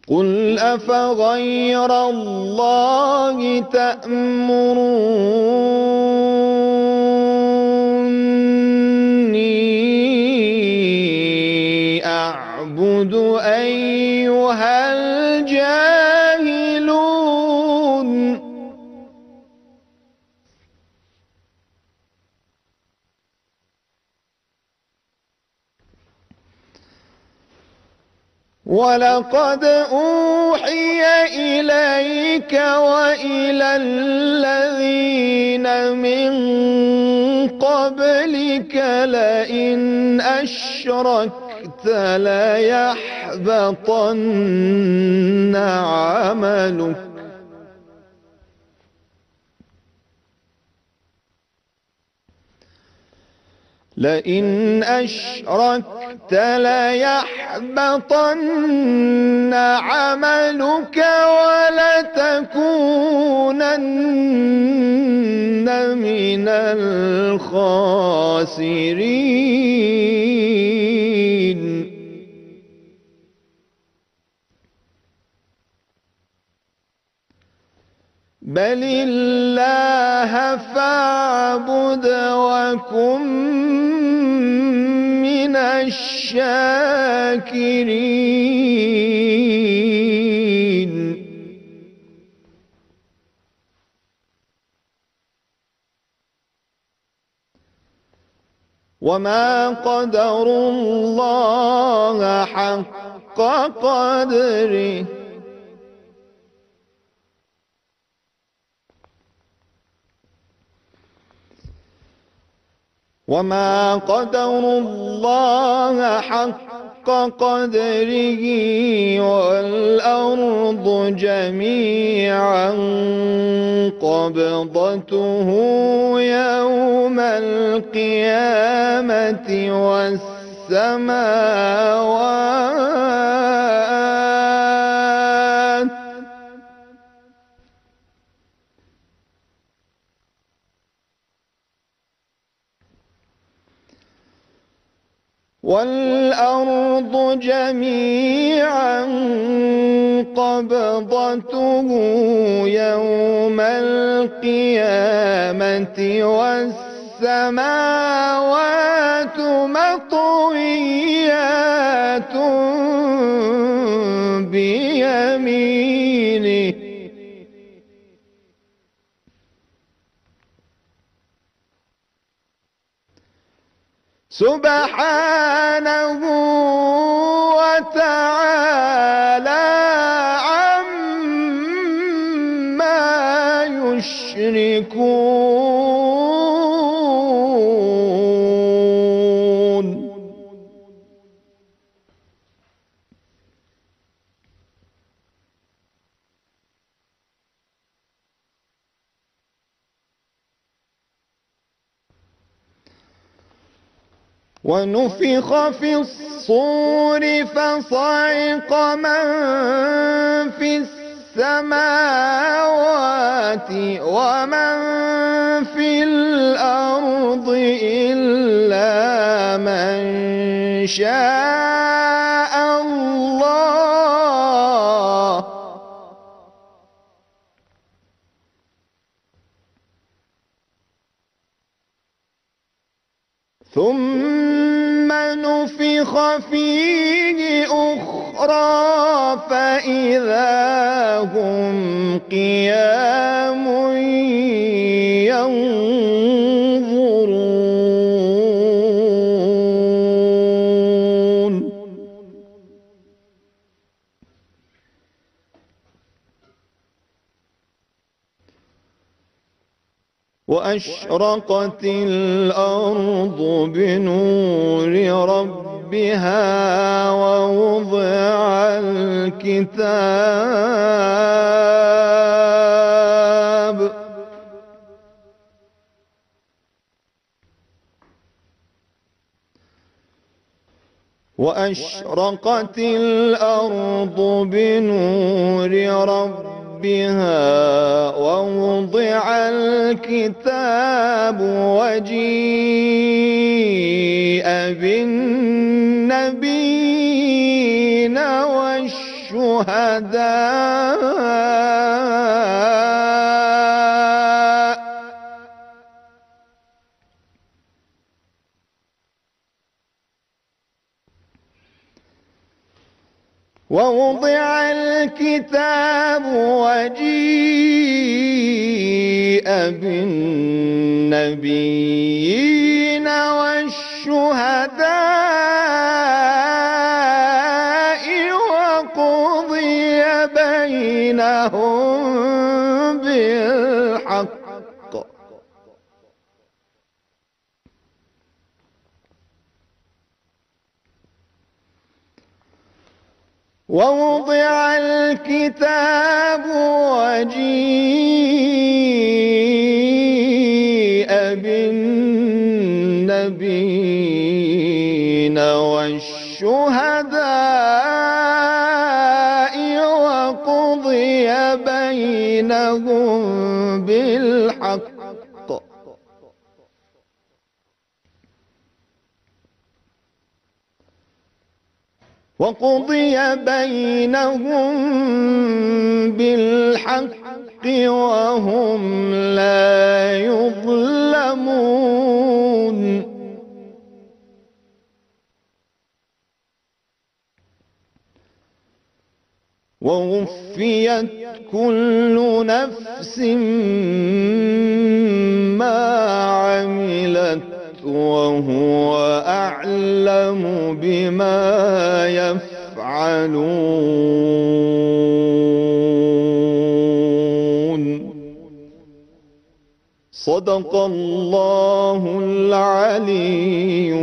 قل أفغير الله تأمروني أعبد أيها الجاهلون ولقد أوحي إليك وإلى الذين من قبلك لئن أشركت ليحبطن عملك لئن أشركت ليحبطن عملك ولتكونن من الخاسرين بل الله فاعبد وكن من الشاكرين وما قدروا الله حق قدره وما قدروا الله حق قدره والأرض جميعا قبضته يوم القيامة والأرض جميعا قبضته يوم القيامة والسماوات مطويات بيمينه سبحانه وتعالى عما يشركون ونفخ في الصور فصعق من في السماوات ومن في الأرض إلا من شاء الله ثم نفخ فيه أخرى فإذا هم قيام ينظرون وأشرقت الأرض بنور ربها ووضع الكتاب وأشرقت الأرض بنور ربها ووضع الكتاب وجيء بالنبيين والشهداء والشهداء ووضع الكتاب وجيء بالنبيين والشهداء وقضي بينهم بالحق ووضع الكتاب وجيء بالنبيين والشهداء وقضي بينهم بالحق وهم لا يظلمون ووفيت كل نفس ما عملت وهو أعلم بما يفعلون. صدق الله العلي